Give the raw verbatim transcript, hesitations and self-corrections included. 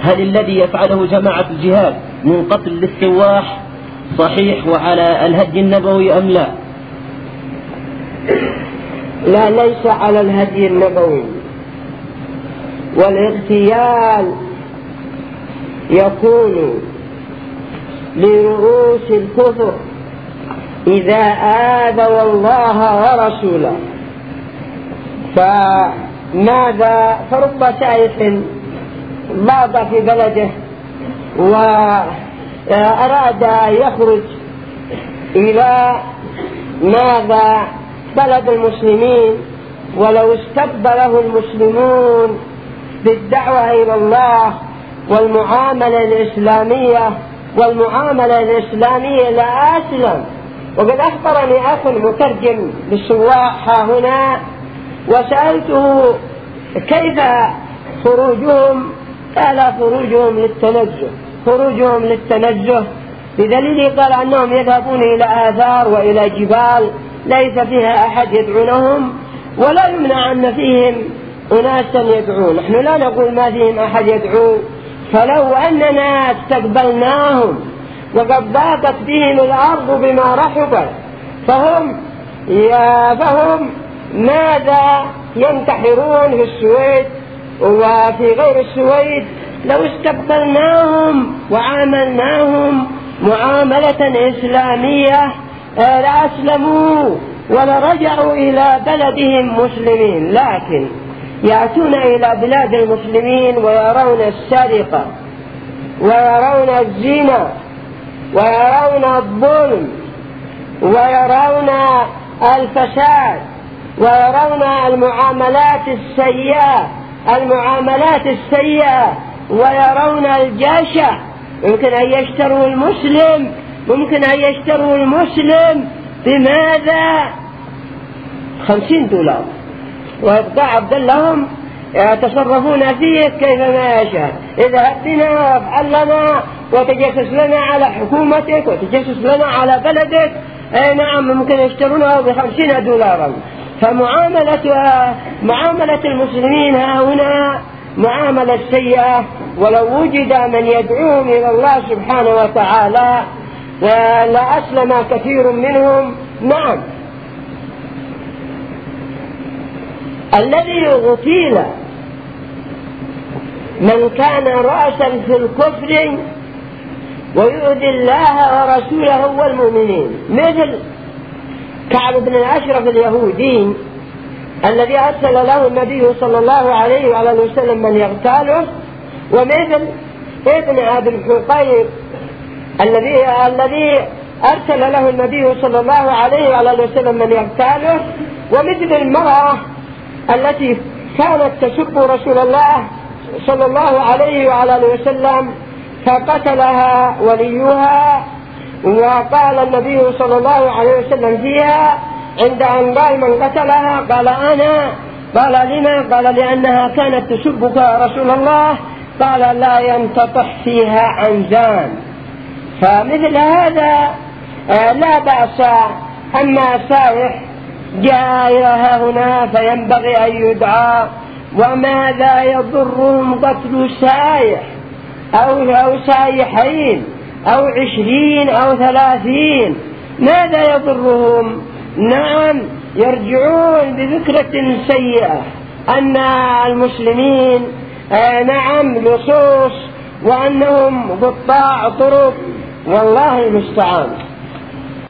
هل الذي يفعله جماعة الجهاد من قتل للسواح صحيح وعلى الهدي النبوي أم لا؟ لا، ليس على الهدي النبوي. والاغتيال يكون لرؤوس الكفر إذا آذوا الله ورسوله. فماذا فرب سائح ضاق في بلده وأراد يخرج إلى ماذا بلد المسلمين، ولو استقبله المسلمون بالدعوة إلى الله والمعاملة الإسلامية والمعاملة الإسلامية لأسلم. وقد أخبرني أخ مترجم للسواح ها هنا وسألته كيف خروجهم، قال خروجهم للتنزه خروجهم للتنزه بدليل قال أنهم يذهبون إلى آثار وإلى جبال ليس فيها أحد يدعونهم، ولا يمنع أن فيهم أناسا يدعون. نحن لا نقول ما فيهم أحد يدعو، فلو أننا استقبلناهم وقد ضاقت بهم الأرض بما رحبت فهم فهم ماذا ينتحرون في السويد وفي غير السويد. لو استقبلناهم وعاملناهم معاملة إسلامية لأسلموا ولرجعوا إلى بلدهم مسلمين، لكن يأتون إلى بلاد المسلمين ويرون السرقة ويرون الزنا ويرون الظلم ويرون الفساد ويرون المعاملات السيئة المعاملات السيئة ويرون الجشع. ممكن أن يشتروا المسلم ممكن أن يشتروا المسلم بماذا؟ خمسين دولار، ويبقى عبد لهم يتصرفون فيه كيفما يشاء. اذهب بنا وافعل لنا وتجسس لنا على حكومتك وتجسس لنا على بلدك. اي نعم، ممكن يشترونه بخمسين دولارا. فمعاملة معاملة المسلمين ها هنا معاملة سيئة، ولو وجد من يدعوهم إلى الله سبحانه وتعالى لأسلم كثير منهم. نعم، الذي اغتيل من كان رأسا في الكفر ويؤذي الله ورسوله والمؤمنين، مثل كعب بن الأشرف اليهودي الذي أرسل له النبي صلى الله عليه وعلى وسلم من يغتاله، ومثل ابن أبي الحقيق الذي الذي أرسل له النبي صلى الله عليه وعلى وسلم من يغتاله، ومثل المرأة التي كانت تسب رسول الله صلى الله عليه وعلى وسلم فقتلها وليها، وقال النبي صلى الله عليه وسلم فيها عند أن قال من قتلها قال أنا. قال لما؟ قال لأنها كانت تسبك يا رسول الله. قال لا ينتطح فيها عنزان. فمثل هذا لا بأس. أما سائح جاء إلى هنا فينبغي أن يدعى. وماذا يضرهم قتل سائح أو, أو سائحين أو عشرين أو ثلاثين؟ ماذا يضرهم؟ نعم، يرجعون بفكرة سيئة أن المسلمين آه نعم لصوص وأنهم قطاع طرق، والله المستعان.